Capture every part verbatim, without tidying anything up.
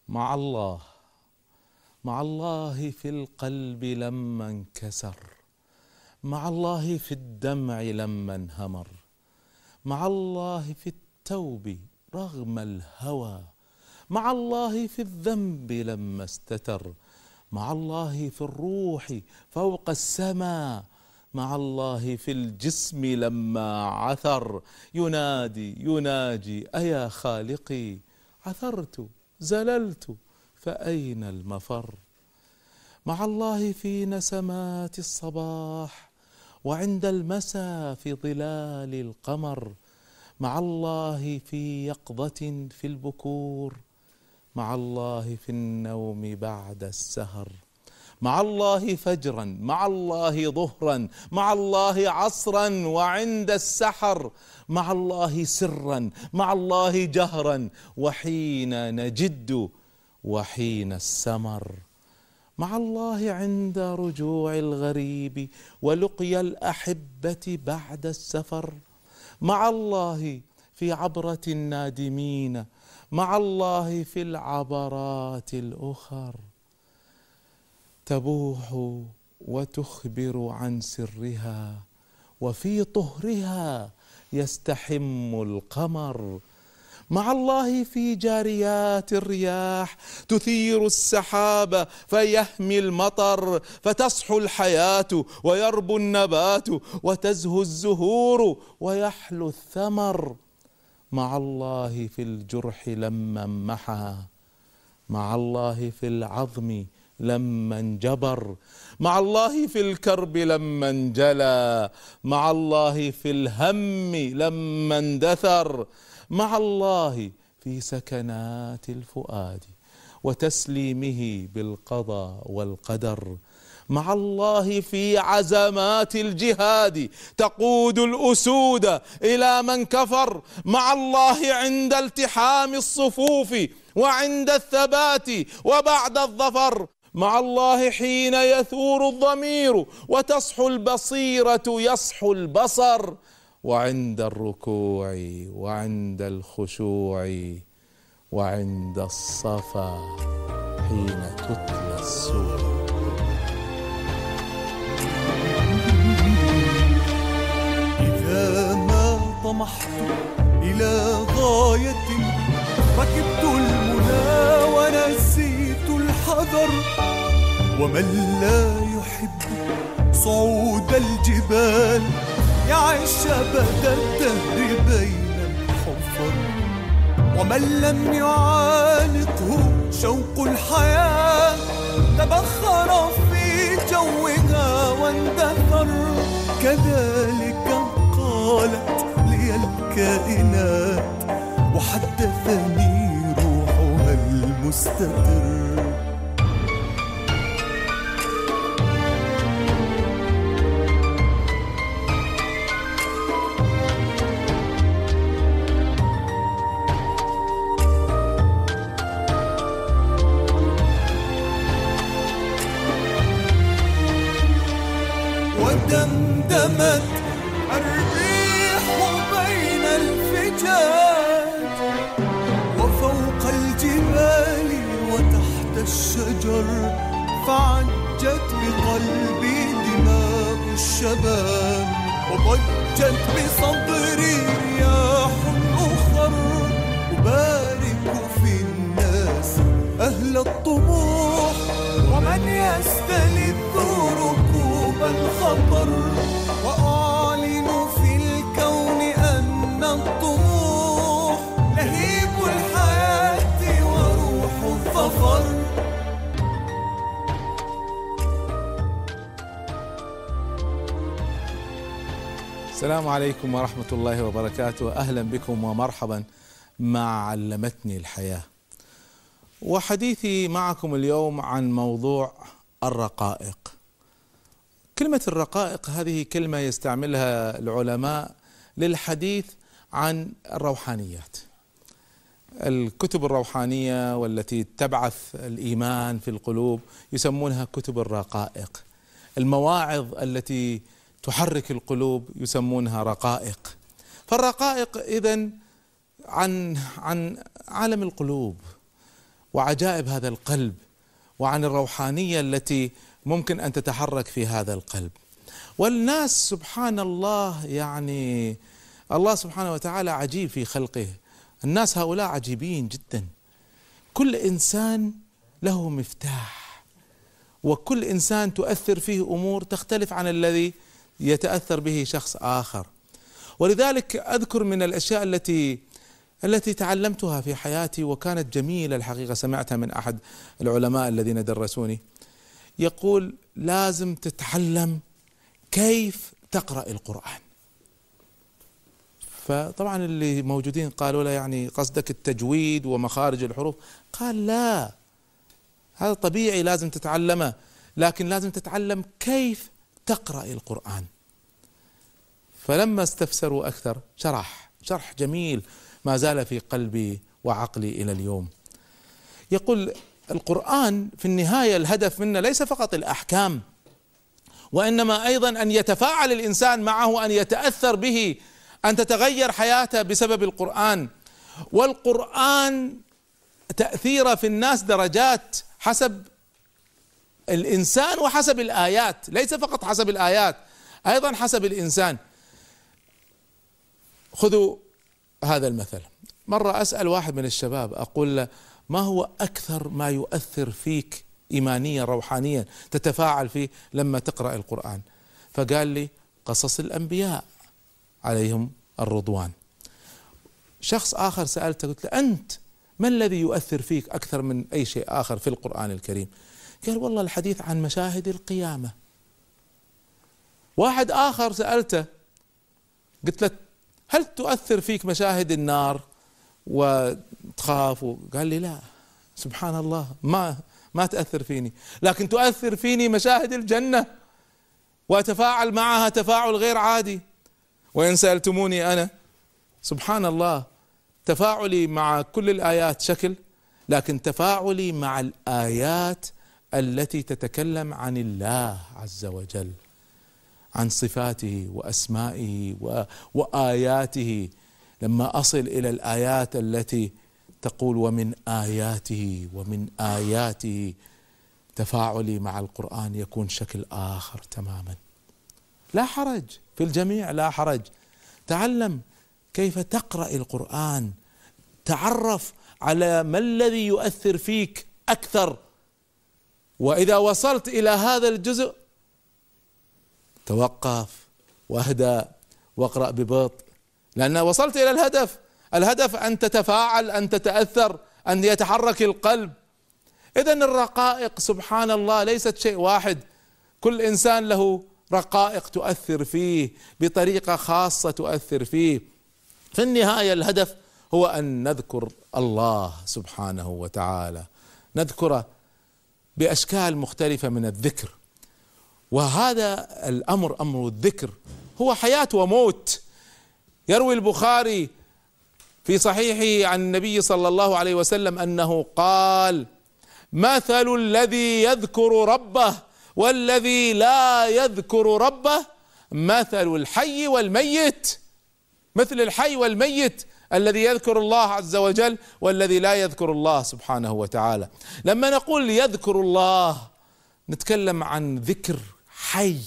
مع الله، مع الله في القلب لما انكسر، مع الله في الدمع لما انهمر، مع الله في التوب رغم الهوى، مع الله في الذنب لما استتر، مع الله في الروح فوق السماء، مع الله في الجسم لما عثر، ينادي يناجي أيا خالقي، عثرت زللت فأين المفر. مع الله في نسمات الصباح وعند المساء في ظلال القمر، مع الله في يقظة في البكور، مع الله في النوم بعد السهر، مع الله فجرا، مع الله ظهرا، مع الله عصرا وعند السحر، مع الله سرا، مع الله جهرا، وحين نجد وحين السمر، مع الله عند رجوع الغريب ولقيا الأحبة بعد السفر، مع الله في عبرة النادمين، مع الله في العبرات الأخر، تبوح وتخبر عن سرها وفي طهرها يستحم القمر، مع الله في جاريات الرياح تثير السحاب فيهمي المطر، فتصحو الحياة ويربو النبات وتزهو الزهور ويحلو الثمر، مع الله في الجرح لما انمحى، مع الله في العظم لما انجبر، مع الله في الكرب لما انجلى، مع الله في الهم لما اندثر، مع الله في سكنات الفؤاد وتسليمه بالقضاء والقدر، مع الله في عزمات الجهاد تقود الأسود إلى من كفر، مع الله عند التحام الصفوف وعند الثبات وبعد الظفر، مع الله حين يثور الضمير وتصحو البصيرة يصحو البصر، وعند الركوع وعند الخشوع وعند الصفا حين تتلى السور. إذا ما طمحت إلى غاية ركبت المنى ونسيت الحذر، ومن لا يحب صعود الجبال يعيش أبد الدهر بين الحفر، ومن لم يعانقه شوق الحياة تبخر في جوها واندثر، كذلك قالت لي الكائنات وحدثني روحها المستتر. ودمدمت الريح بين الفجاج وفوق الجبال وتحت الشجر، فعجت بقلبي دماء الشباب وضجت بصدري رياح أخر، أبارك في الناس أهل الطموح ومن يستلذ ركوب الخطر، وأعلن في الكون أن الطموح لهيب الحياة وروح الظفر. السلام عليكم ورحمة الله وبركاته، أهلا بكم ومرحبا مع علمتني الحياة. وحديثي معكم اليوم عن موضوع الرقائق. كلمة الرقائق هذه كلمة يستعملها العلماء للحديث عن الروحانيات، الكتب الروحانية والتي تبعث الإيمان في القلوب يسمونها كتب الرقائق، المواعظ التي تحرك القلوب يسمونها رقائق. فالرقائق إذن عن عن عالم القلوب، وعجائب هذا القلب وعن الروحانية التي ممكن أن تتحرك في هذا القلب. والناس سبحان الله، يعني الله سبحانه وتعالى عجيب في خلقه. الناس هؤلاء عجيبين جدا، كل إنسان له مفتاح، وكل إنسان تؤثر فيه أمور تختلف عن الذي يتأثر به شخص آخر. ولذلك أذكر من الأشياء التي التي تعلمتها في حياتي وكانت جميلة الحقيقة، سمعتها من أحد العلماء الذين درسوني، يقول لازم تتعلم كيف تقرأ القرآن. فطبعا اللي موجودين قالوا له يعني قصدك التجويد ومخارج الحروف؟ قال لا، هذا طبيعي لازم تتعلمه، لكن لازم تتعلم كيف تقرأ القرآن. فلما استفسروا أكثر شرح شرح جميل ما زال في قلبي وعقلي إلى اليوم. يقول القرآن في النهاية الهدف منه ليس فقط الأحكام، وإنما أيضا أن يتفاعل الإنسان معه، أن يتأثر به، أن تتغير حياته بسبب القرآن. والقرآن تأثيره في الناس درجات حسب الإنسان وحسب الآيات، ليس فقط حسب الآيات، أيضا حسب الإنسان. خذوا هذا المثل. مرة أسأل واحد من الشباب أقول له ما هو أكثر ما يؤثر فيك إيمانيا روحانيا تتفاعل فيه لما تقرأ القرآن؟ فقال لي قصص الأنبياء عليهم الرضوان. شخص آخر سألته قلت له أنت ما الذي يؤثر فيك أكثر من أي شيء آخر في القرآن الكريم؟ قال والله الحديث عن مشاهد القيامة. واحد آخر سألته قلت له هل تؤثر فيك مشاهد النار وتخاف؟ قال لي لا، سبحان الله ما ما تأثر فيني، لكن تؤثر فيني مشاهد الجنة وأتفاعل معها تفاعل غير عادي. وإن سألتموني أنا سبحان الله تفاعلي مع كل الآيات شكل، لكن تفاعلي مع الآيات التي تتكلم عن الله عز وجل، عن صفاته وأسمائه وآياته، لما أصل إلى الآيات التي تقول ومن آياته ومن آياته، تفاعلي مع القرآن يكون شكل آخر تماما. لا حرج في الجميع، لا حرج. تعلم كيف تقرأ القرآن، تعرف على ما الذي يؤثر فيك أكثر، وإذا وصلت إلى هذا الجزء توقف واهدأ واقرأ ببطء، لأن وصلت إلى الهدف. الهدف أن تتفاعل، أن تتأثر، أن يتحرك القلب. إذن الرقائق سبحان الله ليست شيء واحد، كل إنسان له رقائق تؤثر فيه بطريقة خاصة تؤثر فيه. في النهاية الهدف هو أن نذكر الله سبحانه وتعالى، نذكره بأشكال مختلفة من الذكر. وهذا الأمر أمر الذكر هو حياة وموت. يروي البخاري في صحيحه عن النبي صلى الله عليه وسلم أنه قال مثل الذي يذكر ربه والذي لا يذكر ربه مثل الحي والميت. مثل الحي والميت، الذي يذكر الله عز وجل والذي لا يذكر الله سبحانه وتعالى. لما نقول يذكر الله نتكلم عن ذكر حي.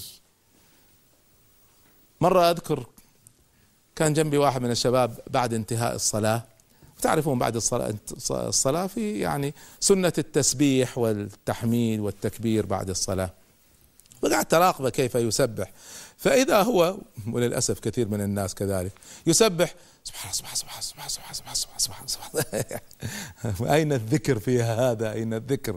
مرة أذكر كان جنبي واحد من الشباب بعد انتهاء الصلاة، تعرفون بعد الصلاة الصلاة في يعني سنة التسبيح والتحميد والتكبير بعد الصلاة، وقعدت أراقبه كيف يسبح. فإذا هو، وللأسف كثير من الناس كذلك، يسبح سبحان سبحان سبحان سبحان سبحان سبحان سبحان سبحان سبحان. أين الذكر في هذا؟ أين الذكر؟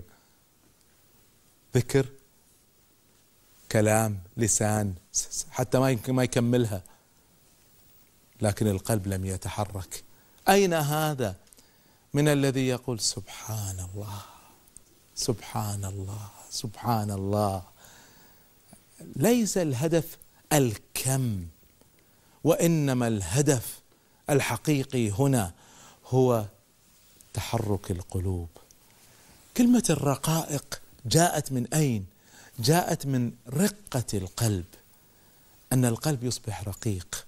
ذكر كلام لسان حتى ما ما يكملها، لكن القلب لم يتحرك. أين هذا من الذي يقول سبحان الله سبحان الله سبحان الله؟ ليس الهدف الكم، وإنما الهدف الحقيقي هنا هو تحرك القلوب. كلمة الرقائق جاءت من أين؟ جاءت من رقة القلب، أن القلب يصبح رقيق.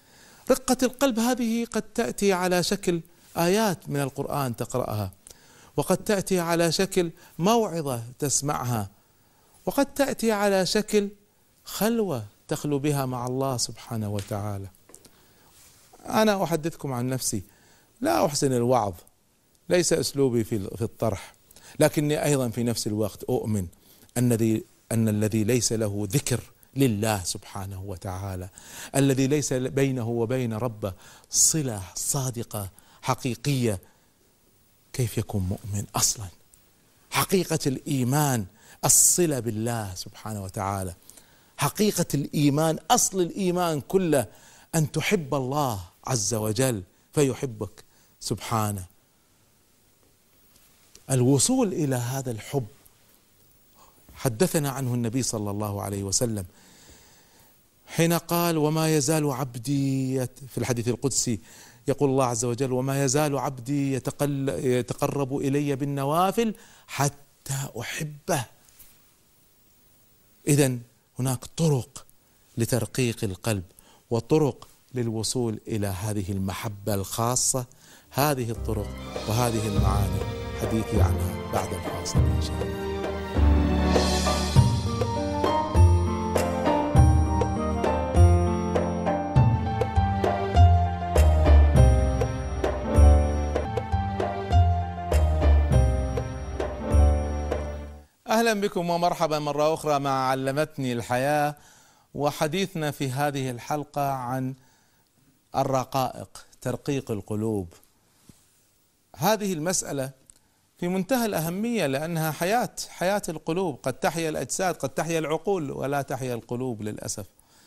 رقة القلب هذه قد تأتي على شكل آيات من القرآن تقرأها، وقد تأتي على شكل موعظة تسمعها، وقد تأتي على شكل خلوة تخلو بها مع الله سبحانه وتعالى. أنا أحدثكم عن نفسي، لا أحسن الوعظ، ليس أسلوبي في في الطرح، لكني أيضا في نفس الوقت أؤمن أن الذي أن الذي ليس له ذكر لله سبحانه وتعالى، الذي ليس بينه وبين ربه صلة صادقة حقيقية، كيف يكون مؤمن أصلا؟ حقيقة الإيمان الصلة بالله سبحانه وتعالى، حقيقة الإيمان، أصل الإيمان كله أن تحب الله عز وجل فيحبك سبحانه. الوصول إلى هذا الحب حدثنا عنه النبي صلى الله عليه وسلم حين قال: وما يزال عبدي، في الحديث القدسي يقول الله عز وجل: وما يزال عبدي يتقرب إلي بالنوافل حتى أحبه. إذن هناك طرق لترقيق القلب وطرق للوصول إلى هذه المحبة الخاصة. هذه الطرق وهذه المعاني حديثي عنها بعد الفاصل إن شاء الله. أهلا بكم ومرحبا مرة أخرى مع علمتني الحياة، وحديثنا في هذه الحلقة عن الرقائق، ترقيق القلوب. هذه المسألة في منتهى الأهمية لأنها حياة حياة القلوب. قد تحيا الأجساد، قد تحيا العقول، ولا تحيا القلوب للأسف.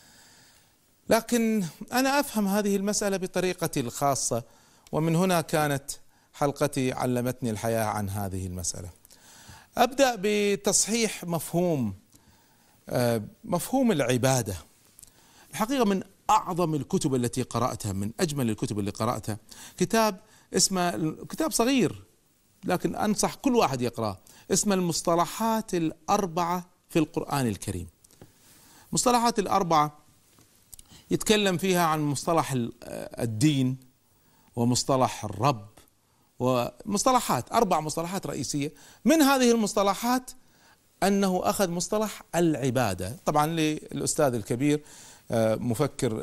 لكن أنا أفهم هذه المسألة بطريقتي الخاصة، ومن هنا كانت حلقتي علمتني الحياة عن هذه المسألة. أبدأ بتصحيح مفهوم مفهوم العبادة. الحقيقة من أعظم الكتب التي قرأتها، من أجمل الكتب اللي قرأتها، كتاب اسمه، كتاب صغير لكن أنصح كل واحد يقرأه، اسمه المصطلحات الأربعة في القرآن الكريم. مصطلحات الأربعة يتكلم فيها عن مصطلح الدين ومصطلح الرب ومصطلحات، أربع مصطلحات رئيسية. من هذه المصطلحات أنه أخذ مصطلح العبادة، طبعا للأستاذ الكبير مفكر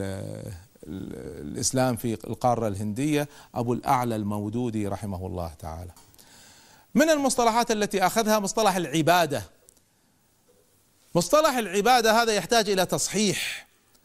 الإسلام في القارة الهندية أبو الأعلى المودودي رحمه الله تعالى. من المصطلحات التي أخذها مصطلح العبادة. مصطلح العبادة هذا يحتاج إلى تصحيح.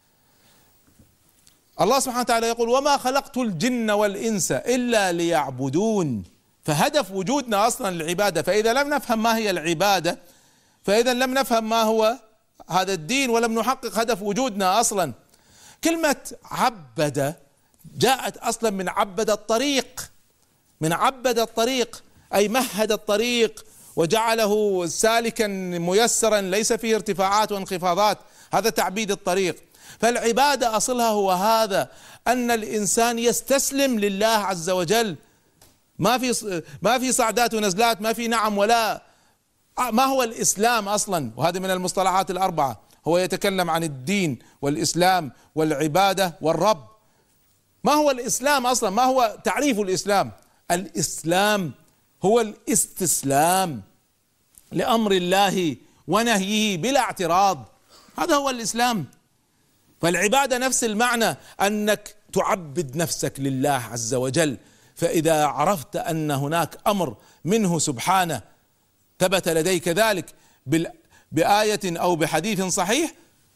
الله سبحانه وتعالى يقول: وما خلقت الجن والإنس إلا ليعبدون. فهدف وجودنا أصلا العبادة، فإذا لم نفهم ما هي العبادة فإذا لم نفهم ما هو هذا الدين ولم نحقق هدف وجودنا أصلا. كلمة عبد جاءت أصلا من عبد الطريق، من عبد الطريق أي مهد الطريق وجعله سالكا ميسرا ليس فيه ارتفاعات وانخفاضات، هذا تعبيد الطريق. فالعبادة أصلها هو هذا، أن الإنسان يستسلم لله عز وجل، ما في ما في صعدات ونزلات، ما في نعم ولا. ما هو الإسلام أصلا؟ وهذه من المصطلحات الأربعة. هو يتكلم عن الدين والإسلام والعبادة والرب. ما هو الإسلام أصلا؟ ما هو تعريف الإسلام؟ الإسلام هو الاستسلام لأمر الله ونهيه بلا اعتراض، هذا هو الإسلام. فالعبادة نفس المعنى، أنك تعبد نفسك لله عز وجل. فإذا عرفت أن هناك أمر منه سبحانه ثبت لديك ذلك بآية أو بحديث صحيح: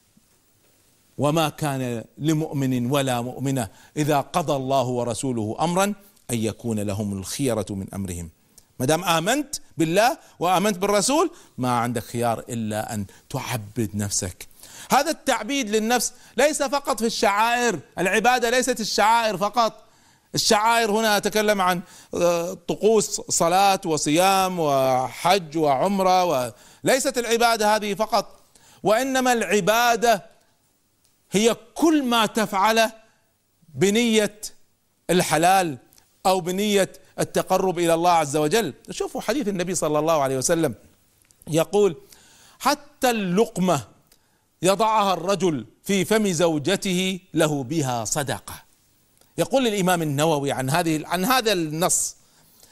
وما كان لمؤمن ولا مؤمنة إذا قضى الله ورسوله أمرا أن يكون لهم الخيرة من أمرهم. ما دام آمنت بالله وآمنت بالرسول ما عندك خيار إلا أن تعبد نفسك. هذا التعبيد للنفس ليس فقط في الشعائر، العبادة ليست الشعائر فقط. الشعائر هنا أتكلم عن طقوس صلاة وصيام وحج وعمرة، وليست العبادة هذه فقط، وإنما العبادة هي كل ما تفعله بنية الحلال أو بنية التقرب إلى الله عز وجل. شوفوا حديث النبي صلى الله عليه وسلم يقول: حتى اللقمة يضعها الرجل في فم زوجته له بها صدقة. يقول الإمام النووي عن هذه عن هذا النص،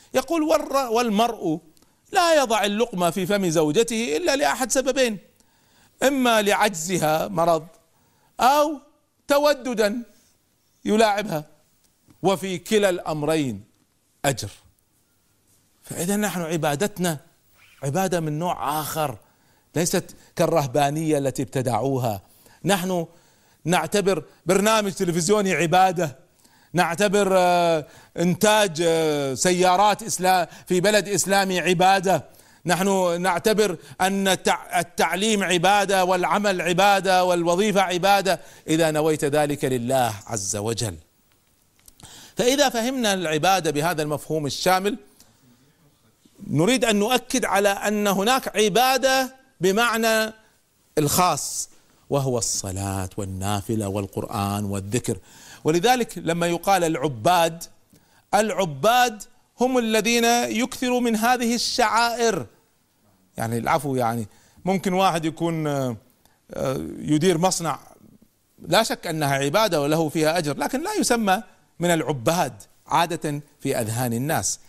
يقول والمرء لا يضع اللقمة في فم زوجته إلا لأحد سببين: إما لعجزها مرض، أو توددا يلاعبها، وفي كلا الأمرين أجر. فإذا نحن عبادتنا عبادة من نوع آخر، ليست كالرهبانية التي ابتدعوها. نحن نعتبر برنامج تلفزيوني عبادة، نعتبر إنتاج سيارات إسلام في بلد إسلامي عبادة، نحن نعتبر أن التعليم عبادة والعمل عبادة والوظيفة عبادة إذا نويت ذلك لله عز وجل. فإذا فهمنا العبادة بهذا المفهوم الشامل، نريد أن نؤكد على أن هناك عبادة بمعنى الخاص، وهو الصلاة والنافلة والقرآن والذكر. ولذلك لما يقال العباد، العباد هم الذين يكثروا من هذه الشعائر. يعني العفو، يعني ممكن واحد يكون يدير مصنع، لا شك أنها عبادة وله فيها أجر، لكن لا يسمى من العباد عادة في أذهان الناس.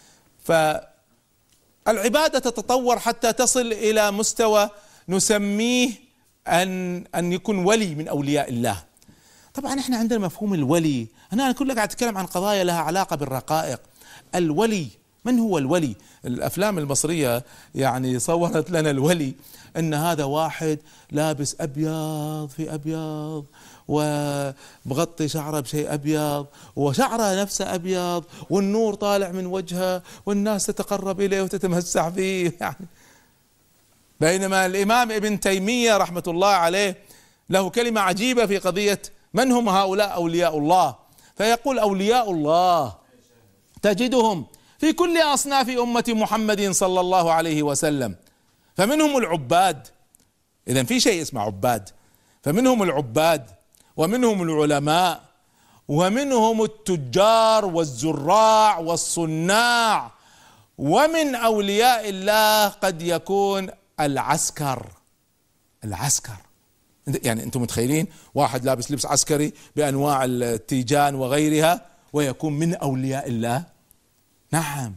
فالعبادة تتطور حتى تصل إلى مستوى نسميه أن أن يكون ولي من أولياء الله. طبعا احنا عندنا مفهوم الولي، انا كلها قاعد اتكلم عن قضايا لها علاقة بالرقائق. الولي، من هو الولي؟ الافلام المصرية يعني صورت لنا الولي ان هذا واحد لابس ابيض في ابيض ومغطي شعره بشيء ابيض وشعره نفسه ابيض والنور طالع من وجهه والناس تتقرب اليه وتتمسح فيه يعني. بينما الامام ابن تيمية رحمة الله عليه له كلمة عجيبة في قضية من هم هؤلاء أولياء الله، فيقول: أولياء الله تجدهم في كل أصناف أمة محمد صلى الله عليه وسلم، فمنهم العباد، إذن في شيء اسمه عباد، فمنهم العباد ومنهم العلماء ومنهم التجار والزراع والصناع، ومن أولياء الله قد يكون العسكر. العسكر يعني انتم متخيلين واحد لابس لبس عسكري بانواع التيجان وغيرها ويكون من اولياء الله؟ نعم.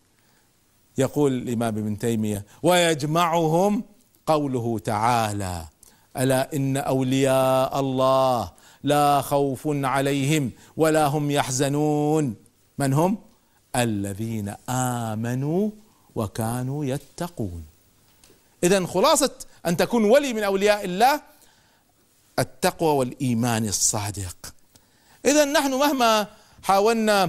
يقول الامام ابن تيمية: ويجمعهم قوله تعالى: الا ان اولياء الله لا خوف عليهم ولا هم يحزنون. من هم؟ الذين امنوا وكانوا يتقون. اذن خلاصة ان تكون ولي من اولياء الله التقوى والإيمان الصادق. إذا نحن مهما حاولنا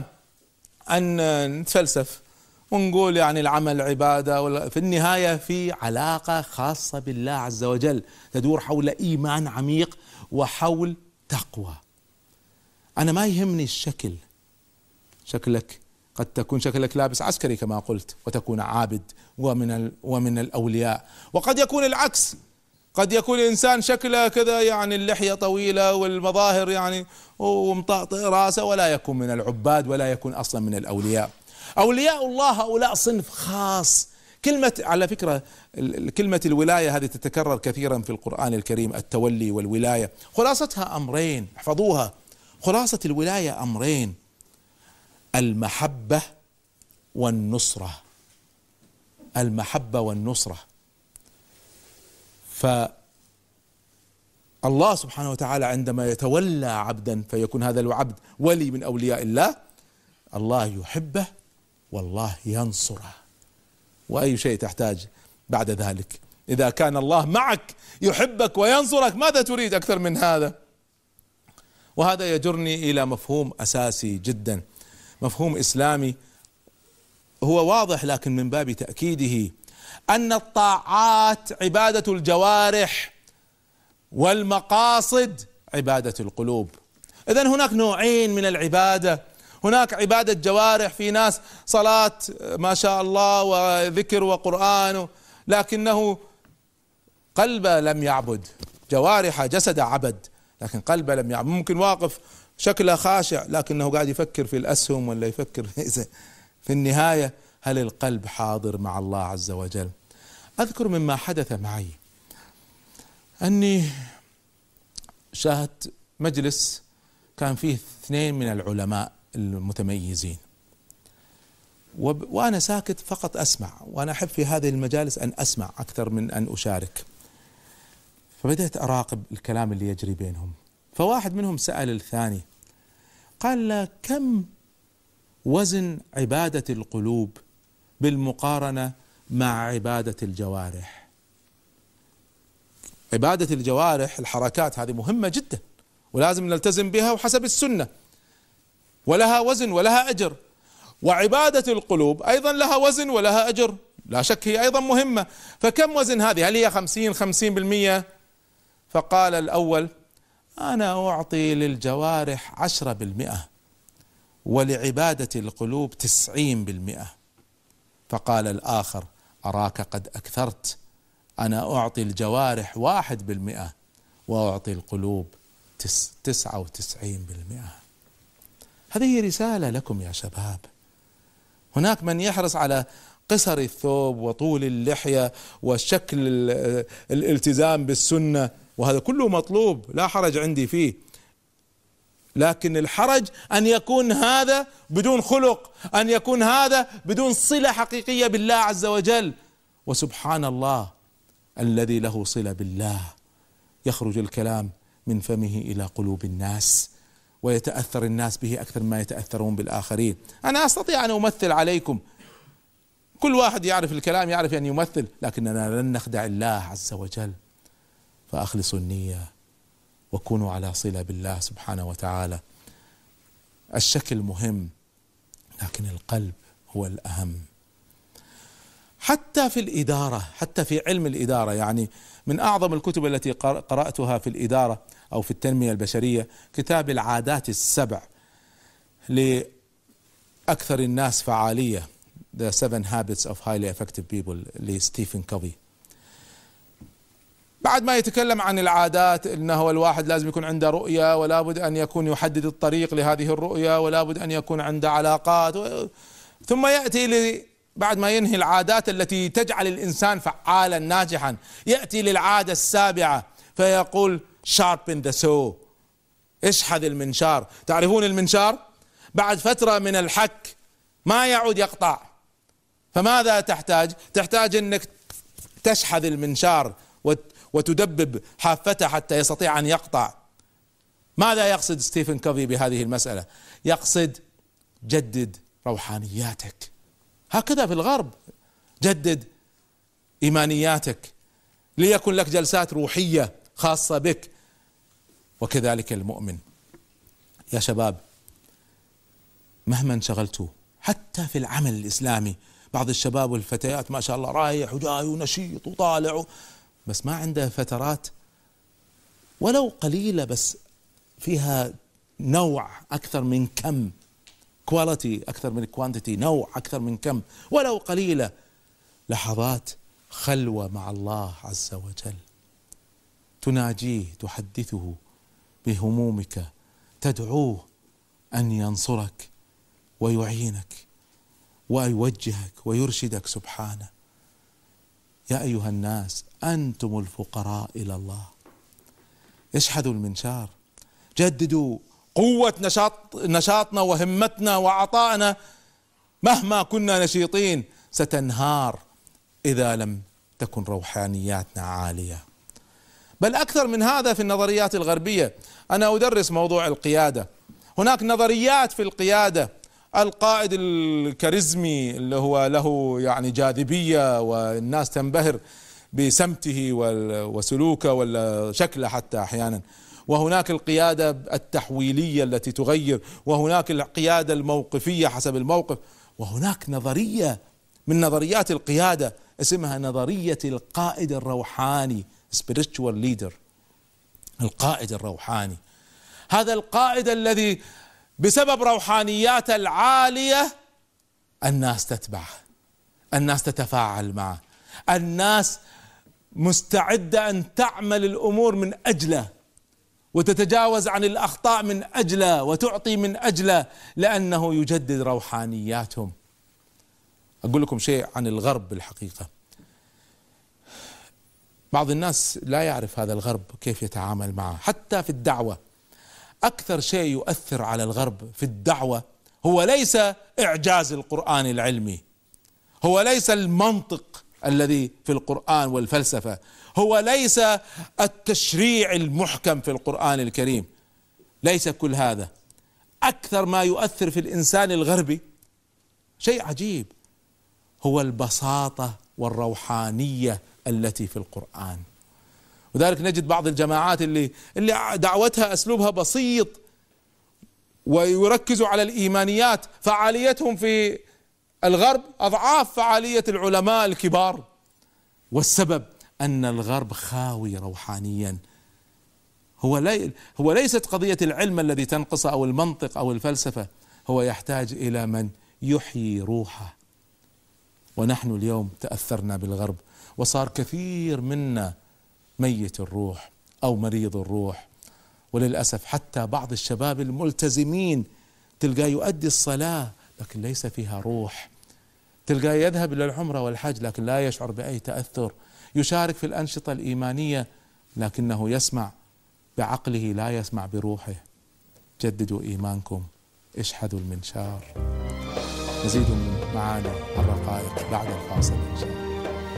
أن نتفلسف ونقول يعني العمل عبادة، في النهاية في علاقة خاصة بالله عز وجل تدور حول إيمان عميق وحول تقوى. أنا ما يهمني الشكل، شكلك قد تكون شكلك لابس عسكري كما قلت وتكون عابد ومن ومن الأولياء، وقد يكون العكس، قد يكون الإنسان شكله كذا يعني اللحية طويلة والمظاهر يعني ومطاطئ راسه ولا يكون من العباد ولا يكون أصلا من الأولياء. أولياء الله هؤلاء صنف خاص. كلمة، على فكرة كلمة الولاية هذه تتكرر كثيرا في القرآن الكريم، التولي والولاية، خلاصتها أمرين، احفظوها. خلاصة الولاية أمرين: المحبة والنصرة. المحبة والنصرة. فالله سبحانه وتعالى عندما يتولى عبدا فيكون هذا العبد ولي من أولياء الله، الله يحبه والله ينصره. وأي شيء تحتاج بعد ذلك؟ إذا كان الله معك يحبك وينصرك ماذا تريد أكثر من هذا؟ وهذا يجرني إلى مفهوم أساسي جدا، مفهوم إسلامي هو واضح لكن من باب تأكيده، أن الطاعات عبادة الجوارح والمقاصد عبادة القلوب. إذن هناك نوعين من العبادة، هناك عبادة جوارح، في ناس صلاة ما شاء الله وذكر وقرآن لكنه قلبه لم يعبد، جوارح جسد عبد لكن قلبه لم يعبد. ممكن واقف شكله خاشع لكنه قاعد يفكر في الأسهم ولا يفكر في, في النهاية هل القلب حاضر مع الله عز وجل؟ أذكر مما حدث معي أني شاهدت مجلس كان فيه اثنين من العلماء المتميزين، وأنا ساكت فقط أسمع، وأنا أحب في هذه المجالس أن أسمع أكثر من أن أشارك. فبدأت أراقب الكلام اللي يجري بينهم. فواحد منهم سأل الثاني قال له: كم وزن عبادة القلوب بالمقارنة مع عبادة الجوارح؟ عبادة الجوارح الحركات هذه مهمة جدا ولازم نلتزم بها وحسب السنة، ولها وزن ولها أجر. وعبادة القلوب أيضا لها وزن ولها أجر، لا شك هي أيضا مهمة. فكم وزن هذه؟ هل هي خمسين خمسين بالمية؟ فقال الأول: أنا أعطي للجوارح عشرة بالمئة ولعبادة القلوب تسعين بالمئة. فقال الآخر: أراك قد أكثرت، أنا أعطي الجوارح واحد بالمئة وأعطي القلوب تس تسعة وتسعين بالمئة. هذه رسالة لكم يا شباب. هناك من يحرص على قصر الثوب وطول اللحية وشكل الالتزام بالسنة، وهذا كله مطلوب، لا حرج عندي فيه، لكن الحرج أن يكون هذا بدون خلق، أن يكون هذا بدون صلة حقيقية بالله عز وجل. وسبحان الله الذي له صلة بالله يخرج الكلام من فمه إلى قلوب الناس ويتأثر الناس به أكثر ما يتأثرون بالآخرين. أنا أستطيع أن أمثل عليكم، كل واحد يعرف الكلام، يعرف أن يمثل، لكننا لن نخدع الله عز وجل. فأخلصوا النية وكونوا على صلة بالله سبحانه وتعالى. الشكل مهم لكن القلب هو الأهم. حتى في الإدارة، حتى في علم الإدارة، يعني من أعظم الكتب التي قرأتها في الإدارة أو في التنمية البشرية كتاب العادات السبع لأكثر الناس فعالية، The Seven Habits of Highly Effective People لستيفن كوفي. بعد ما يتكلم عن العادات، انه الواحد لازم يكون عنده رؤية، ولا بد ان يكون يحدد الطريق لهذه الرؤية، ولا بد ان يكون عنده علاقات، و... ثم يأتي ل... بعد ما ينهي العادات التي تجعل الانسان فعالا ناجحا، يأتي للعادة السابعة فيقول sharpen the saw، اشحذ المنشار. تعرفون المنشار بعد فترة من الحك ما يعود يقطع، فماذا تحتاج؟ تحتاج انك تشحذ المنشار وتدبب حافته حتى يستطيع أن يقطع. ماذا يقصد ستيفن كوفي بهذه المسألة؟ يقصد جدد روحانياتك. هكذا في الغرب، جدد إيمانياتك ليكن لك جلسات روحية خاصة بك، وكذلك المؤمن. يا شباب، مهما انشغلتوا حتى في العمل الإسلامي، بعض الشباب والفتيات ما شاء الله رايح وجاي ونشيط وطالع، بس ما عنده فترات ولو قليلة بس فيها نوع أكثر من كم، كواليتي أكثر من كوانتيتي، نوع أكثر من كم، ولو قليلة، لحظات خلوة مع الله عز وجل، تناجيه، تحدثه بهمومك، تدعوه أن ينصرك ويعينك ويوجهك ويرشدك سبحانه. يا أيها الناس أنتم الفقراء إلى الله. اشحذوا المنشار، جددوا قوة نشاط نشاطنا وهمتنا وعطائنا. مهما كنا نشيطين ستنهار إذا لم تكن روحانياتنا عالية. بل أكثر من هذا في النظريات الغربية. أنا أدرس موضوع القيادة، هناك نظريات في القيادة. القائد الكاريزمي اللي هو له يعني جاذبية والناس تنبهر بسمته وسلوكه ولا شكله حتى أحيانا، وهناك القيادة التحويلية التي تغير، وهناك القيادة الموقفية حسب الموقف، وهناك نظرية من نظريات القيادة اسمها نظرية القائد الروحاني، spiritual leader، القائد الروحاني. هذا القائد الذي بسبب روحانياته العالية الناس تتبعه، الناس تتفاعل معه، الناس مستعدة أن تعمل الأمور من أجله وتتجاوز عن الأخطاء من أجله وتعطي من أجله، لأنه يجدد روحانياتهم. أقول لكم شيء عن الغرب بالحقيقة. بعض الناس لا يعرف هذا الغرب كيف يتعامل معه حتى في الدعوة. أكثر شيء يؤثر على الغرب في الدعوة هو ليس إعجاز القرآن العلمي، هو ليس المنطق الذي في القرآن والفلسفة، هو ليس التشريع المحكم في القرآن الكريم، ليس كل هذا. أكثر ما يؤثر في الإنسان الغربي شيء عجيب، هو البساطة والروحانية التي في القرآن. وذلك نجد بعض الجماعات اللي اللي دعوتها أسلوبها بسيط ويركزوا على الإيمانيات، فعاليتهم في الغرب أضعاف فعالية العلماء الكبار، والسبب أن الغرب خاوي روحانيا. هو لي هو ليست قضية العلم الذي تنقص أو المنطق أو الفلسفة، هو يحتاج إلى من يحيي روحه. ونحن اليوم تأثرنا بالغرب، وصار كثير منا ميت الروح أو مريض الروح. وللأسف حتى بعض الشباب الملتزمين تلقى يؤدي الصلاة لكن ليس فيها روح، تلقى يذهب إلى العمرة والحج لكن لا يشعر بأي تأثر، يشارك في الأنشطة الإيمانية لكنه يسمع بعقله لا يسمع بروحه. جددوا إيمانكم، اشحذوا المنشار. مزيد من معاني الرقائق بعد الفاصل إن شاء الله.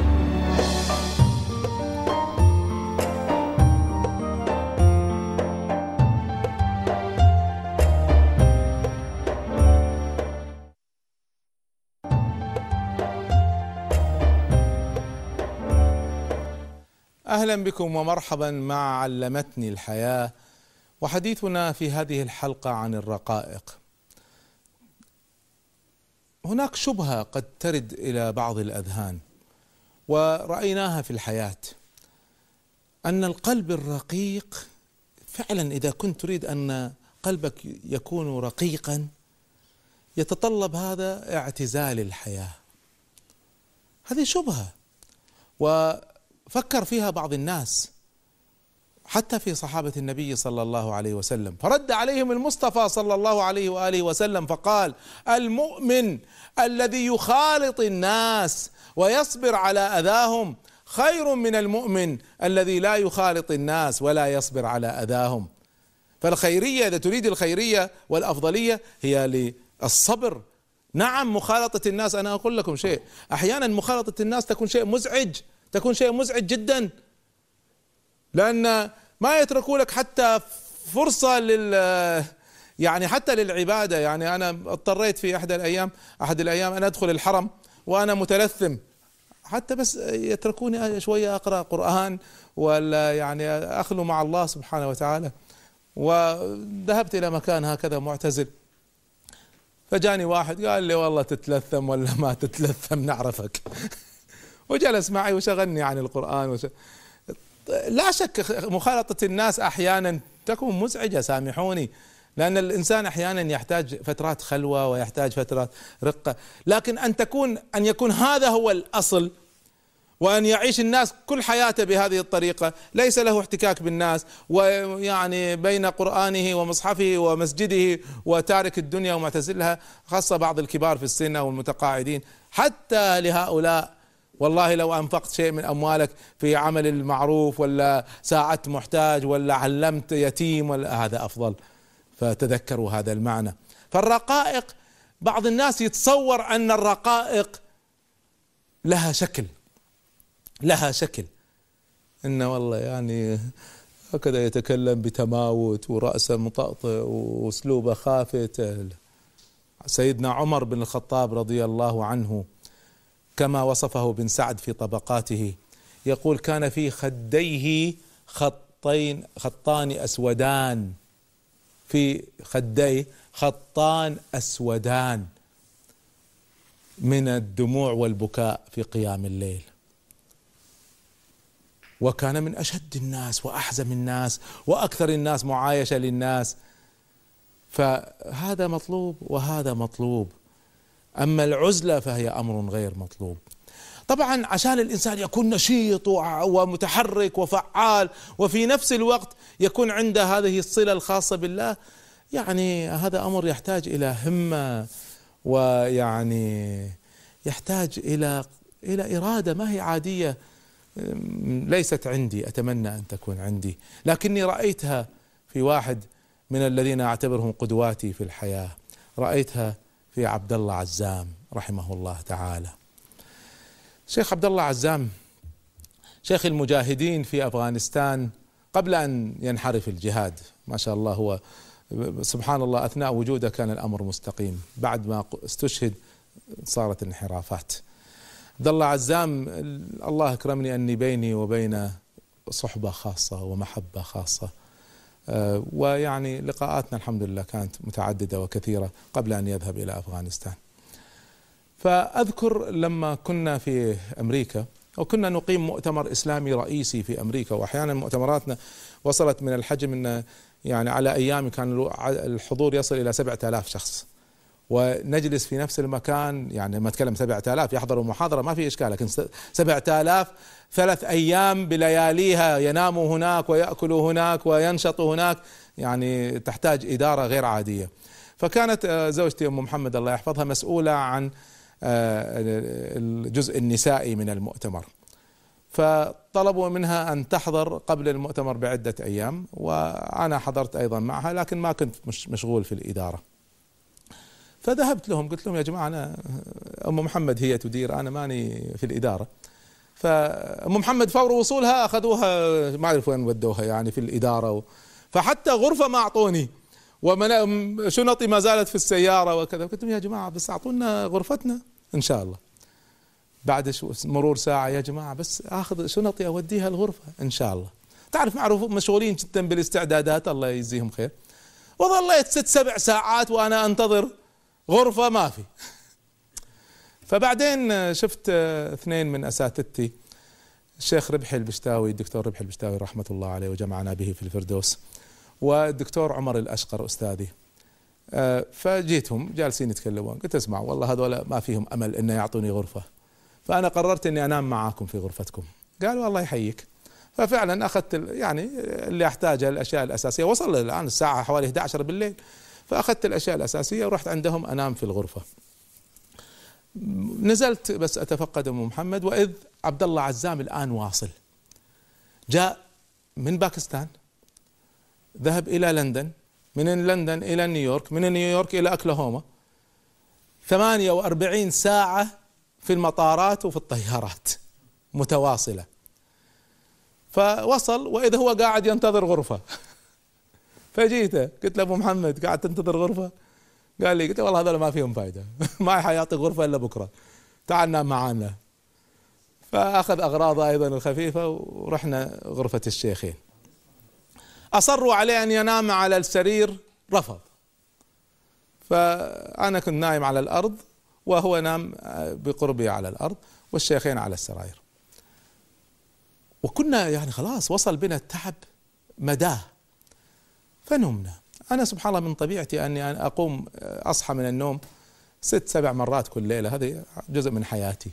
أهلا بكم ومرحبا مع علمتني الحياة، وحديثنا في هذه الحلقة عن الرقائق. هناك شبهة قد ترد إلى بعض الأذهان ورأيناها في الحياة، أن القلب الرقيق فعلا إذا كنت تريد أن قلبك يكون رقيقا يتطلب هذا اعتزال الحياة. هذه شبهة وفكر فيها بعض الناس حتى في صحابة النبي صلى الله عليه وسلم، فرد عليهم المصطفى صلى الله عليه وآله وسلم فقال: المؤمن الذي يخالط الناس ويصبر على أذاهم خير من المؤمن الذي لا يخالط الناس ولا يصبر على أذاهم. فالخيرية إذا تريد الخيرية والأفضلية هي للصبر. نعم مخالطة الناس، أنا أقول لكم شيء، أحيانا مخالطة الناس تكون شيء مزعج، تكون شيء مزعج جدا، لأن ما يتركوا لك حتى فرصة لل يعني حتى للعبادة. يعني أنا اضطريت في أحد الأيام أحد الأيام أن أدخل الحرم وأنا متلثم، حتى بس يتركوني شوية أقرأ قرآن ولا يعني أخلو مع الله سبحانه وتعالى. وذهبت إلى مكان هكذا معتزل، فجاني واحد قال لي: والله تتلثم ولا ما تتلثم نعرفك. وجلس معي وشغلني عن القرآن وش... لا شك مخالطة الناس أحيانا تكون مزعجة، سامحوني، لأن الإنسان أحيانا يحتاج فترات خلوة ويحتاج فترات رقة، لكن أن تكون أن يكون هذا هو الأصل، وأن يعيش الناس كل حياته بهذه الطريقة، ليس له احتكاك بالناس، ويعني بين قرآنه ومصحفه ومسجده وتارك الدنيا ومعتزلها، خاصة بعض الكبار في السن والمتقاعدين. حتى لهؤلاء والله لو أنفقت شيء من أموالك في عمل المعروف ولا ساعدت محتاج ولا علمت يتيم ولا هذا أفضل. فتذكروا هذا المعنى. فالرقائق بعض الناس يتصور أن الرقائق لها شكل لها شكل إن والله يعني هكذا يتكلم بتماوت ورأسه مطأطئ وأسلوبه خافت. سيدنا عمر بن الخطاب رضي الله عنه كما وصفه بن سعد في طبقاته يقول: كان في خديه خطين خطان أسودان، في خديه خطان أسودان من الدموع والبكاء في قيام الليل. وكان من أشد الناس وأحزم الناس وأكثر الناس معايشة للناس. فهذا مطلوب وهذا مطلوب، أما العزلة فهي أمر غير مطلوب. طبعا عشان الإنسان يكون نشيط ومتحرك وفعال وفي نفس الوقت يكون عنده هذه الصلة الخاصة بالله، يعني هذا أمر يحتاج إلى همة، ويعني يحتاج إلى إلى إرادة ما هي عادية، ليست عندي، أتمنى أن تكون عندي، لكني رأيتها في واحد من الذين أعتبرهم قدواتي في الحياة، رأيتها في عبد الله عزام رحمه الله تعالى. شيخ عبد الله عزام شيخ المجاهدين في أفغانستان قبل أن ينحرف الجهاد، ما شاء الله، هو سبحان الله أثناء وجوده كان الأمر مستقيم، بعد ما استشهد صارت انحرافات. عبد الله عزام الله أكرمني أني بيني وبين صحبة خاصة ومحبة خاصة، ويعني لقاءاتنا الحمد لله كانت متعددة وكثيرة قبل أن يذهب إلى أفغانستان. فأذكر لما كنا في أمريكا وكنا نقيم مؤتمر إسلامي رئيسي في أمريكا، وأحيانا مؤتمراتنا وصلت من الحجم أن يعني على أيام كان الحضور يصل إلى سبعة آلاف شخص، ونجلس في نفس المكان. يعني لما أتكلم سبعة آلاف يحضروا محاضرة ما في إشكال، لكن سبعة آلاف ثلاث أيام بلياليها يناموا هناك ويأكلوا هناك وينشطوا هناك، يعني تحتاج إدارة غير عادية. فكانت زوجتي أم محمد الله يحفظها مسؤولة عن الجزء النسائي من المؤتمر، فطلبوا منها أن تحضر قبل المؤتمر بعدة أيام، وأنا حضرت أيضا معها لكن ما كنت مش مشغول في الإدارة. فذهبت لهم قلت لهم يا جماعة أنا أم محمد هي تدير، أنا ماني في الإدارة. فأم محمد فور وصولها أخذوها ما أعرف وين ودوها يعني في الإدارة و... فحتى غرفة ما أعطوني، وشنطي ما زالت في السيارة وكذا. قلت لهم يا جماعة بس أعطونا غرفتنا إن شاء الله. بعد مرور ساعة يا جماعة بس أخذ شنطي أوديها الغرفة إن شاء الله. تعرف معروف مشغولين جدا بالاستعدادات الله يجزيهم خير. وظليت ست سبع ساعات وأنا أنتظر غرفة ما في. فبعدين شفت اثنين من أساتذتي، الشيخ ربحي البشتاوي، الدكتور ربحي البشتاوي رحمة الله عليه وجمعنا به في الفردوس، والدكتور عمر الأشقر أستاذي. فجيتهم جالسين يتكلمون، قلت اسمع والله هذول ما فيهم أمل إنه يعطوني غرفة، فأنا قررت إني أنام معاكم في غرفتكم. قالوا الله يحييك. ففعلا أخذت يعني اللي أحتاجه الأشياء الأساسية. وصل الآن الساعة حوالي إحدى عشرة بالليل، فأخذت الأشياء الأساسية ورحت عندهم أنام في الغرفة. نزلت بس أتفقد أم محمد، وإذ عبد الله عزام الآن واصل، جاء من باكستان، ذهب إلى لندن، من لندن إلى نيويورك، من نيويورك إلى أكلاهوما، ثمانية وأربعين ساعة في المطارات وفي الطيارات متواصلة. فوصل وإذا هو قاعد ينتظر غرفة. فجيته قلت له أبو محمد قاعد تنتظر غرفة؟ قال لي، قلت له والله هذول ما فيهم فايدة، ما حيعطي غرفة إلا بكرة، تعال نام معانا. فأخذ أغراضه أيضا الخفيفة ورحنا غرفة الشيخين. أصروا عليه أن ينام على السرير، رفض. فأنا كنت نايم على الأرض وهو نام بقربي على الأرض والشيخين على السراير. وكنا يعني خلاص وصل بنا التعب مداه، فنمنا. أنا سبحان الله من طبيعتي أني أنا أقوم أصحى من النوم ست سبع مرات كل ليلة، هذه جزء من حياتي.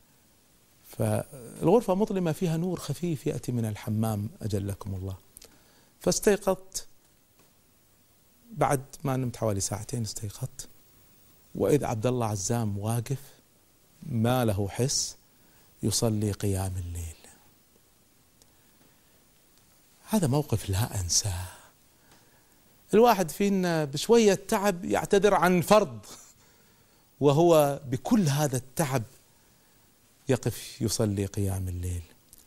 فالغرفة مظلمة فيها نور خفيف يأتي من الحمام أجلكم الله. فاستيقظت بعد ما نمت حوالي ساعتين، استيقظت وإذ عبد الله عزام واقف ما له حس يصلي قيام الليل. هذا موقف لا أنساه. الواحد فينا بشوية تعب يعتذر عن فرض، وهو بكل هذا التعب يقف يصلي قيام الليل.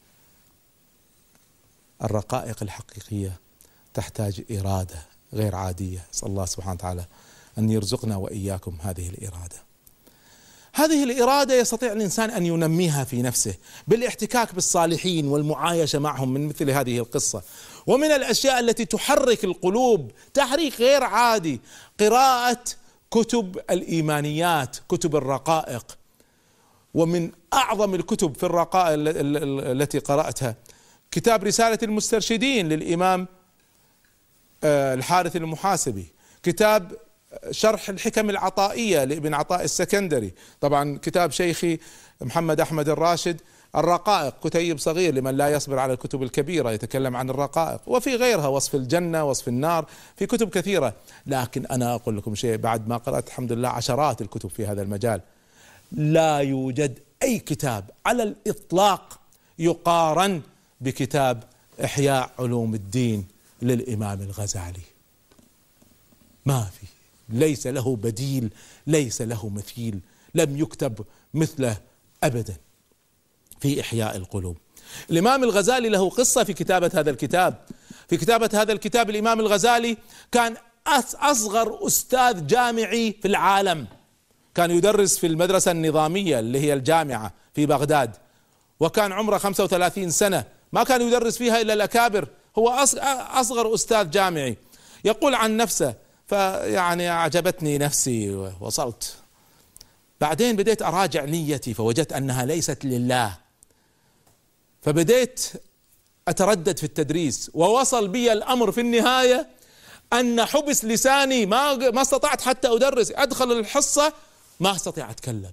الرقائق الحقيقية تحتاج إرادة غير عادية. أسأل الله سبحانه وتعالى أن يرزقنا وإياكم هذه الإرادة. هذه الإرادة يستطيع الإنسان أن ينميها في نفسه بالاحتكاك بالصالحين والمعايشة معهم من مثل هذه القصة. ومن الأشياء التي تحرك القلوب تحريك غير عادي قراءة كتب الإيمانيات، كتب الرقائق. ومن أعظم الكتب في الرقائق التي قرأتها كتاب رسالة المسترشدين للإمام الحارث المحاسبي، كتاب شرح الحكم العطائية لابن عطاء السكندري، طبعا كتاب شيخي محمد أحمد الراشد الرقائق، كتيب صغير لمن لا يصبر على الكتب الكبيرة يتكلم عن الرقائق، وفي غيرها وصف الجنة، وصف النار، في كتب كثيرة. لكن أنا أقول لكم شيء، بعد ما قرأت الحمد لله عشرات الكتب في هذا المجال، لا يوجد أي كتاب على الإطلاق يقارن بكتاب إحياء علوم الدين للإمام الغزالي. ما في ليس له بديل، ليس له مثيل، لم يكتب مثله أبدا في إحياء القلوب. الإمام الغزالي له قصة في كتابة هذا الكتاب. في كتابة هذا الكتاب الإمام الغزالي كان أصغر أستاذ جامعي في العالم، كان يدرس في المدرسة النظامية اللي هي الجامعة في بغداد، وكان عمره خمسة وثلاثين سنة، ما كان يدرس فيها إلا الأكابر، هو أصغر أستاذ جامعي. يقول عن نفسه: فيعني أعجبتني نفسي ووصلت، بعدين بديت أراجع نيتي فوجدت أنها ليست لله، فبديت أتردد في التدريس، ووصل بي الأمر في النهاية أن حبس لساني، ما ما استطعت حتى أدرس، أدخل الحصة ما استطيع أتكلم،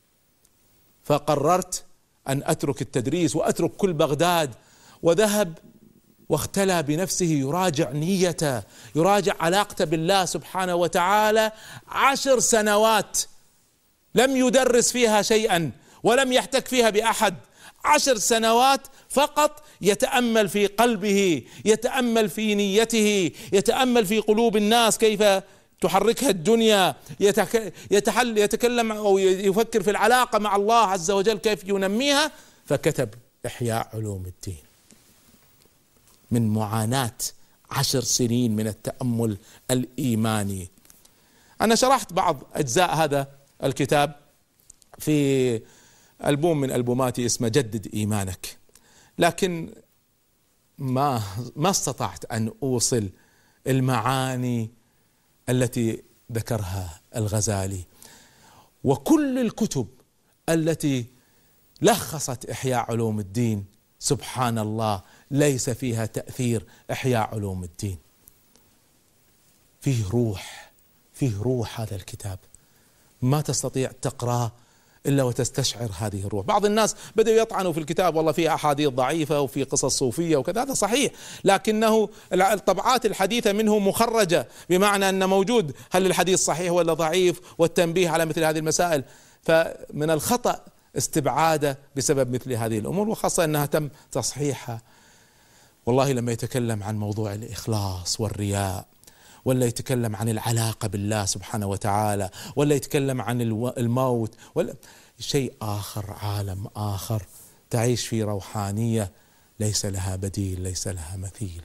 فقررت أن أترك التدريس وأترك كل بغداد، وذهب واختلى بنفسه يراجع نيته، يراجع علاقته بالله سبحانه وتعالى. عشر سنوات لم يدرس فيها شيئا ولم يحتك فيها بأحد، عشر سنوات فقط يتأمل في قلبه، يتأمل في نيته، يتأمل في قلوب الناس كيف تحركها الدنيا، يتحل يتكلم أو يفكر في العلاقة مع الله عز وجل كيف ينميها، فكتب إحياء علوم الدين من معاناة عشر سنين من التأمل الإيماني. أنا شرحت بعض أجزاء هذا الكتاب في ألبوم من ألبوماتي اسمه جدد إيمانك، لكن ما ما استطعت أن أوصل المعاني التي ذكرها الغزالي. وكل الكتب التي لخصت إحياء علوم الدين سبحان الله ليس فيها تأثير إحياء علوم الدين. فيه روح، فيه روح هذا الكتاب، ما تستطيع تقرأه إلا وتستشعر هذه الروح. بعض الناس بدأوا يطعنوا في الكتاب، والله فيه أحاديث ضعيفة وفي قصص صوفية وكذا، هذا صحيح، لكنه الطبعات الحديثة منه مخرجة، بمعنى أن موجود هل الحديث صحيح ولا ضعيف، والتنبيه على مثل هذه المسائل. فمن الخطأ استبعاده بسبب مثل هذه الأمور، وخاصة أنها تم تصحيحها. والله لما يتكلم عن موضوع الإخلاص والرياء، ولا يتكلم عن العلاقة بالله سبحانه وتعالى، ولا يتكلم عن الموت، ولا شيء آخر، عالم آخر تعيش في روحانية ليس لها بديل، ليس لها مثيل.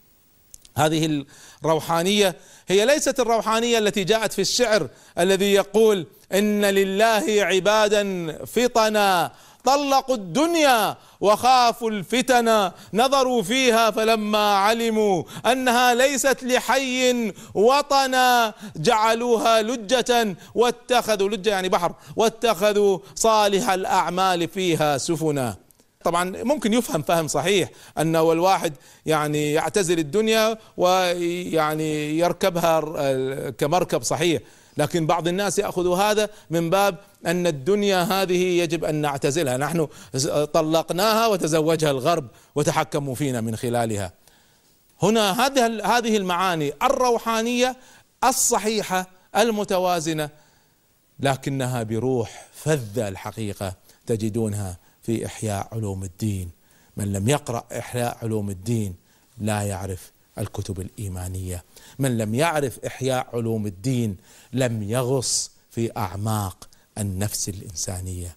هذه الروحانية هي ليست الروحانية التي جاءت في الشعر الذي يقول: إن لله عبادا فطنا طلقوا الدنيا وخافوا الفتن نظروا فيها فلما علموا أنها ليست لحي وطنا جعلوها لجة واتخذوا، لجة يعني بحر، واتخذوا صالح الأعمال فيها سفنا. طبعا ممكن يفهم فهم صحيح أنه الواحد يعني يعتزل الدنيا ويعني يركبها كمركب صحيح، لكن بعض الناس يأخذ هذا من باب أن الدنيا هذه يجب أن نعتزلها، نحن طلقناها وتزوجها الغرب وتحكموا فينا من خلالها. هنا هذه هذه المعاني الروحانية الصحيحة المتوازنة، لكنها بروح فذة الحقيقة تجدونها في إحياء علوم الدين. من لم يقرأ إحياء علوم الدين لا يعرف الكتب الإيمانية، من لم يعرف إحياء علوم الدين لم يغص في أعماق النفس الإنسانية.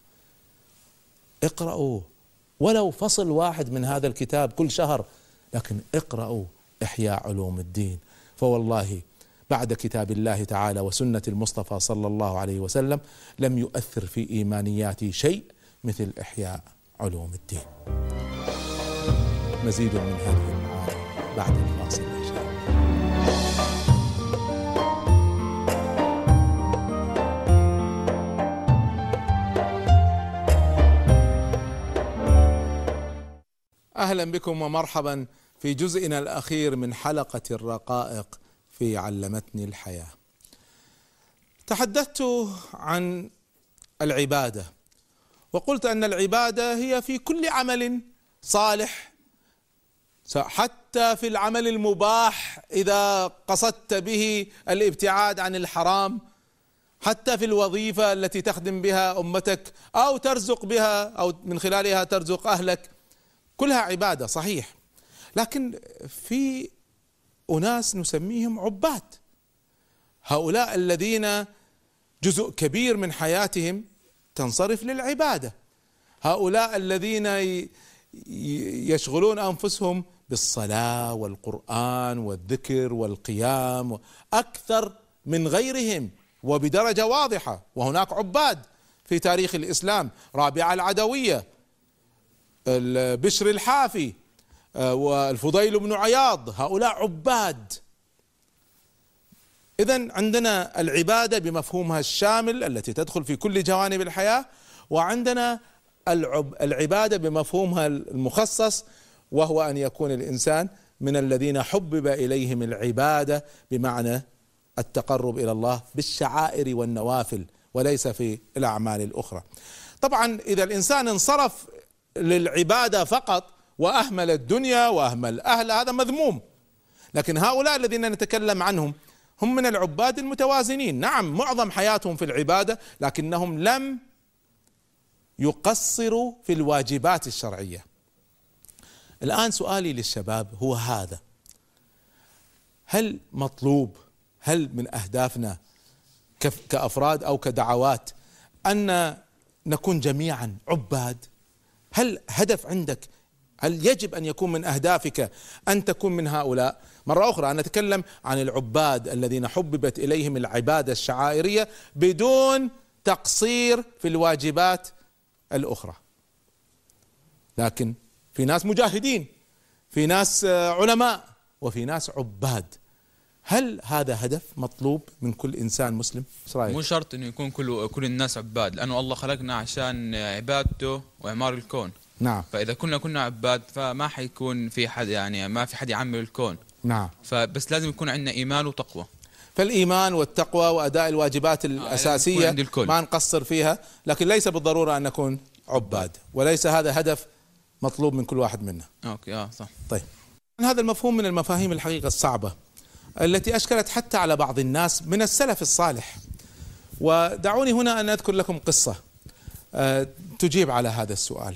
اقرأوا ولو فصل واحد من هذا الكتاب كل شهر، لكن اقرأوا إحياء علوم الدين، فوالله بعد كتاب الله تعالى وسنة المصطفى صلى الله عليه وسلم لم يؤثر في إيمانياتي شيء مثل إحياء علوم الدين. مزيد من هذه المعاني بعد الفاصل إن شاء الله. أهلا بكم ومرحبا في جزئنا الأخير من حلقة الرقائق في علمتني الحياة. تحدثت عن العبادة، وقلت أن العبادة هي في كل عمل صالح، حتى في العمل المباح إذا قصدت به الابتعاد عن الحرام، حتى في الوظيفة التي تخدم بها أمتك أو ترزق بها أو من خلالها ترزق أهلك، كلها عبادة صحيح. لكن في أناس نسميهم عباد، هؤلاء الذين جزء كبير من حياتهم تنصرف للعبادة، هؤلاء الذين يشغلون أنفسهم بالصلاة والقرآن والذكر والقيام أكثر من غيرهم وبدرجة واضحة. وهناك عباد في تاريخ الإسلام، رابعة العدوية، بشر الحافي، والفضيل بن عياض، هؤلاء عباد. إذن عندنا العبادة بمفهومها الشامل التي تدخل في كل جوانب الحياة، وعندنا العبادة بمفهومها المخصص، وهو أن يكون الإنسان من الذين حبب إليهم العبادة بمعنى التقرب إلى الله بالشعائر والنوافل وليس في الأعمال الأخرى. طبعا إذا الإنسان انصرف للعبادة فقط وأهمل الدنيا وأهمل أهل هذا مذموم، لكن هؤلاء الذين نتكلم عنهم هم من العباد المتوازنين. نعم معظم حياتهم في العبادة، لكنهم لم يقصروا في الواجبات الشرعية. الآن سؤالي للشباب هو هذا: هل مطلوب، هل من أهدافنا كأفراد أو كدعوات أن نكون جميعا عباد؟ هل هدف عندك؟ هل يجب أن يكون من أهدافك أن تكون من هؤلاء؟ مرة أخرى أنا أتكلم عن العباد الذين حببت إليهم العبادة الشعائرية بدون تقصير في الواجبات الأخرى. لكن في ناس مجاهدين، في ناس علماء، وفي ناس عباد. هل هذا هدف مطلوب من كل إنسان مسلم؟ مو شرط إنه يكون كل كل الناس عباد، لأنه الله خلقنا عشان عبادته وإعمار الكون. نعم. فإذا كنا كنا عباد فما حيكون في حد، يعني ما في حد يعمر الكون. نعم. فبس لازم يكون عندنا إيمان وتقوى. فالإيمان والتقوى وأداء الواجبات الأساسية ما نقصر فيها، لكن ليس بالضرورة أن نكون عباد، وليس هذا هدف مطلوب من كل واحد منا. أوكي آه صح. طيب، هذا المفهوم من المفاهيم الحقيقة الصعبة التي أشكلت حتى على بعض الناس من السلف الصالح. ودعوني هنا أن أذكر لكم قصة تجيب على هذا السؤال.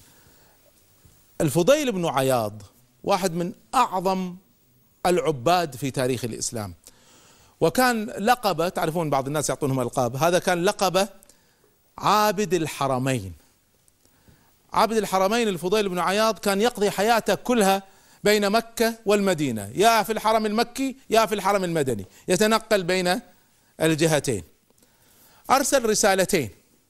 الفضيل بن عياض واحد من أعظم العباد في تاريخ الإسلام، وكان لقبه، تعرفون بعض الناس يعطونهم ألقاب، هذا كان لقبه عابد الحرمين. عابد الحرمين الفضيل بن عياض كان يقضي حياته كلها بين مكة والمدينة، يا في الحرم المكي يا في الحرم المدني، يتنقل بين الجهتين. أرسل رسالتين،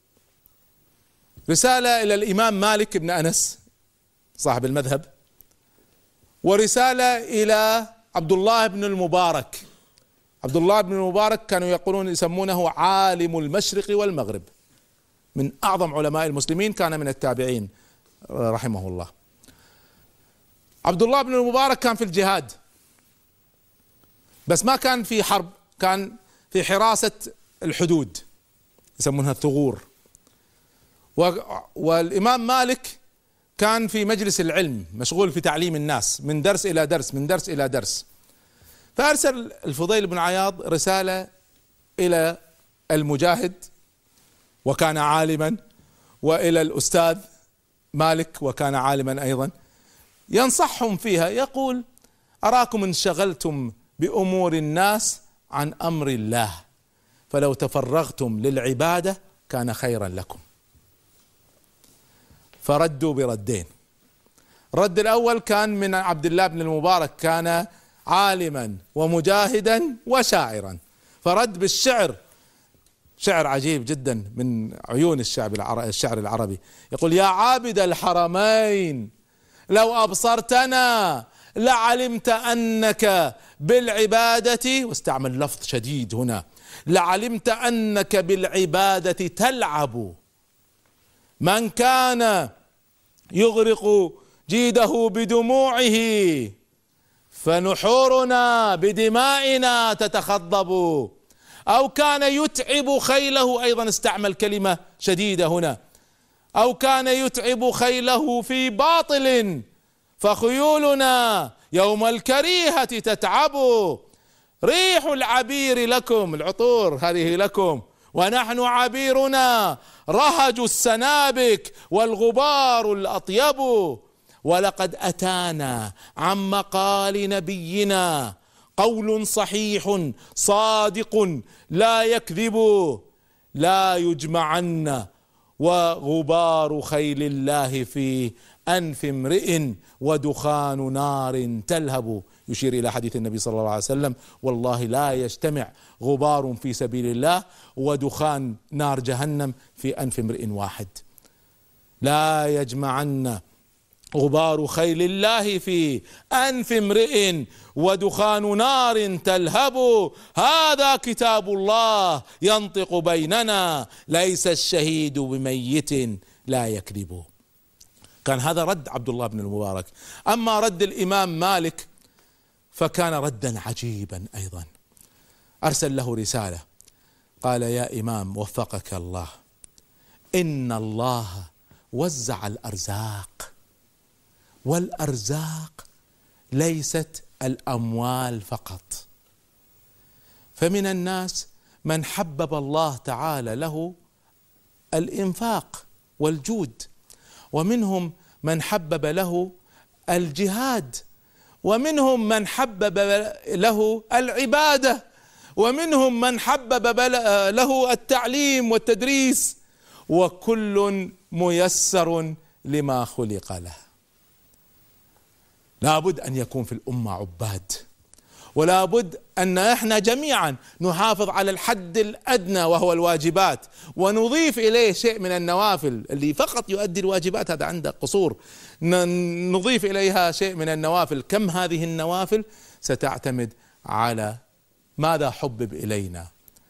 رسالة إلى الإمام مالك بن أنس صاحب المذهب، ورسالة إلى عبد الله بن المبارك. عبد الله بن المبارك كانوا يقولون يسمونه عالم المشرق والمغرب، من أعظم علماء المسلمين، كان من التابعين رحمه الله. عبد الله بن المبارك كان في الجهاد، بس ما كان في حرب، كان في حراسة الحدود يسمونها الثغور. والإمام مالك كان في مجلس العلم مشغول في تعليم الناس من درس إلى درس من درس إلى درس. فأرسل الفضيل بن عياض رسالة إلى المجاهد وكان عالما، وإلى الأستاذ مالك وكان عالما أيضا، ينصحهم فيها، يقول: أراكم انشغلتم بأمور الناس عن أمر الله، فلو تفرغتم للعبادة كان خيرا لكم. فردوا بردين. الرد الأول كان من عبد الله بن المبارك، كان عالما ومجاهدا وشاعرا، فرد بالشعر، شعر عجيب جدا من عيون الشعر العربي، يقول: يا عابد الحرمين لو أبصرتنا لعلمت أنك بالعبادة، واستعمل لفظ شديد هنا، لعلمت أنك بالعبادة تلعب. من كان يغرق جيده بدموعه فنحورنا بدمائنا تتخضب، أو كان يتعب خيله، أيضا استعمل كلمة شديدة هنا، أو كان يتعب خيله في باطل فخيولنا يوم الكريهة تتعب. ريح العبير لكم، العطور هذه لكم، ونحن عبيرنا رهج السنابك والغبار الأطيب. ولقد أتانا عن مقال نبينا قول صحيح صادق لا يكذب، لا يجمعن وغبار خيل الله في أنف امرئ ودخان نار تلهب، يشير إلى حديث النبي صلى الله عليه وسلم: والله لا يجتمع غبار في سبيل الله ودخان نار جهنم في أنف امرئ واحد. لا يجمعن غبار خيل الله في أنف امرئ ودخان نار تلهب، هذا كتاب الله ينطق بيننا، ليس الشهيد بميت لا يكذب. كان هذا رد عبد الله بن المبارك. أما رد الإمام مالك فكان ردا عجيبا أيضا. أرسل له رسالة قال: يا إمام وفقك الله، إن الله وزع الأرزاق، والأرزاق ليست الأموال فقط، فمن الناس من حبب الله تعالى له الإنفاق والجود، ومنهم من حبب له الجهاد، ومنهم من حبب له العبادة، ومنهم من حبب له التعليم والتدريس، وكل ميسر لما خلق له. لابد أن يكون في الأمة عباد، ولا بد أن احنا جميعا نحافظ على الحد الأدنى وهو الواجبات، ونضيف إليه شيء من النوافل. اللي فقط يؤدي الواجبات هذا عنده قصور، نضيف إليها شيء من النوافل. كم هذه النوافل ستعتمد على ماذا حبب إلينا.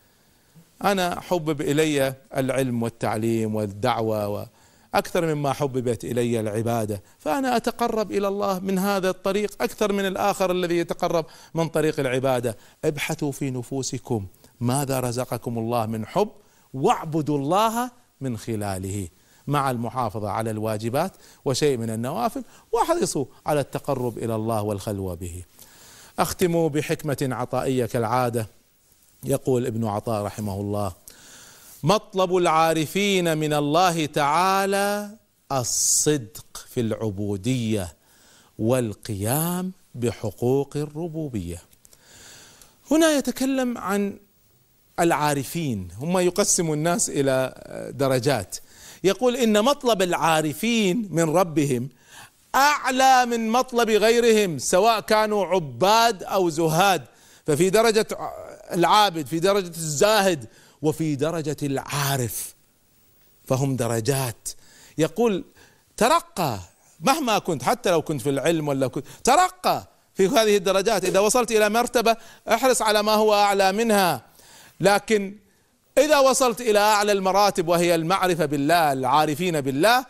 أنا حبب إلي العلم والتعليم والدعوة و أكثر مما حببت إلي العبادة، فأنا أتقرب إلى الله من هذا الطريق أكثر من الآخر الذي يتقرب من طريق العبادة. ابحثوا في نفوسكم ماذا رزقكم الله من حب، واعبدوا الله من خلاله، مع المحافظة على الواجبات وشيء من النوافل، واحرصوا على التقرب إلى الله والخلوة به. أختم بحكمة عطائية كالعادة. يقول ابن عطاء رحمه الله: مطلب العارفين من الله تعالى الصدق في العبودية والقيام بحقوق الربوبية. هنا يتكلم عن العارفين، هم يقسم الناس إلى درجات. يقول إن مطلب العارفين من ربهم أعلى من مطلب غيرهم، سواء كانوا عباد أو زهاد. ففي درجة العابد، في درجة الزاهد، وفي درجة العارف، فهم درجات. يقول ترقى مهما كنت، حتى لو كنت في العلم ولا كنت، ترقى في هذه الدرجات. إذا وصلت إلى مرتبة احرص على ما هو أعلى منها، لكن إذا وصلت إلى أعلى المراتب وهي المعرفة بالله، العارفين بالله،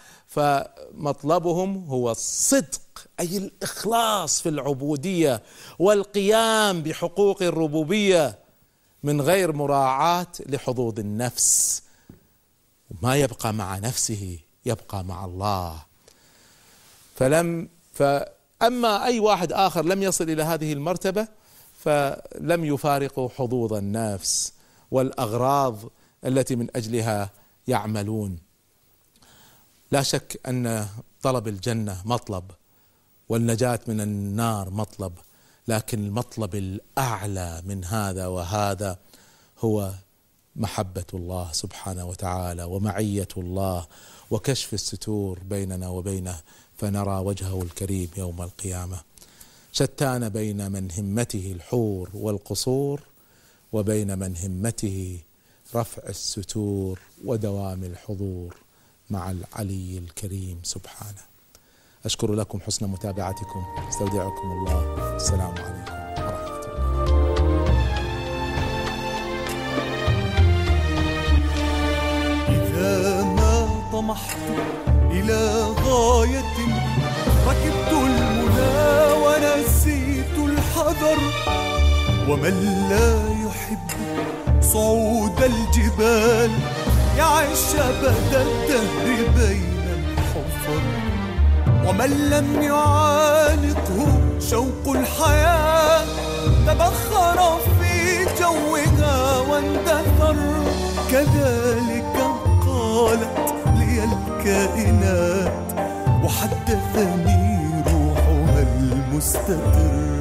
فمطلبهم هو الصدق، أي الإخلاص في العبودية والقيام بحقوق الربوبية من غير مراعاة لحظوظ النفس. ما يبقى مع نفسه يبقى مع الله. فلم فأما أي واحد آخر لم يصل إلى هذه المرتبة فلم يفارقوا حظوظ النفس والأغراض التي من أجلها يعملون. لا شك أن طلب الجنة مطلب، والنجاة من النار مطلب، لكن المطلب الأعلى من هذا وهذا هو محبة الله سبحانه وتعالى ومعية الله وكشف الستور بيننا وبينه، فنرى وجهه الكريم يوم القيامة. شتان بين من همته الحور والقصور وبين من همته رفع الستور ودوام الحضور مع العلي الكريم سبحانه. أشكر لكم حسن متابعتكم، استودعكم الله، السلام عليكم ورحمة الله. إذا ما طمحت إلى غاية ركبت المنى ونسيت الحذر، ومن لا يحب صعود الجبال يعيش أبد الدهر بين الحفر، ومن لم يعانقه شوق الحياة تبخر في جوها واندثر. كذلك قالت لي الكائنات وحدثني روحها المستقر.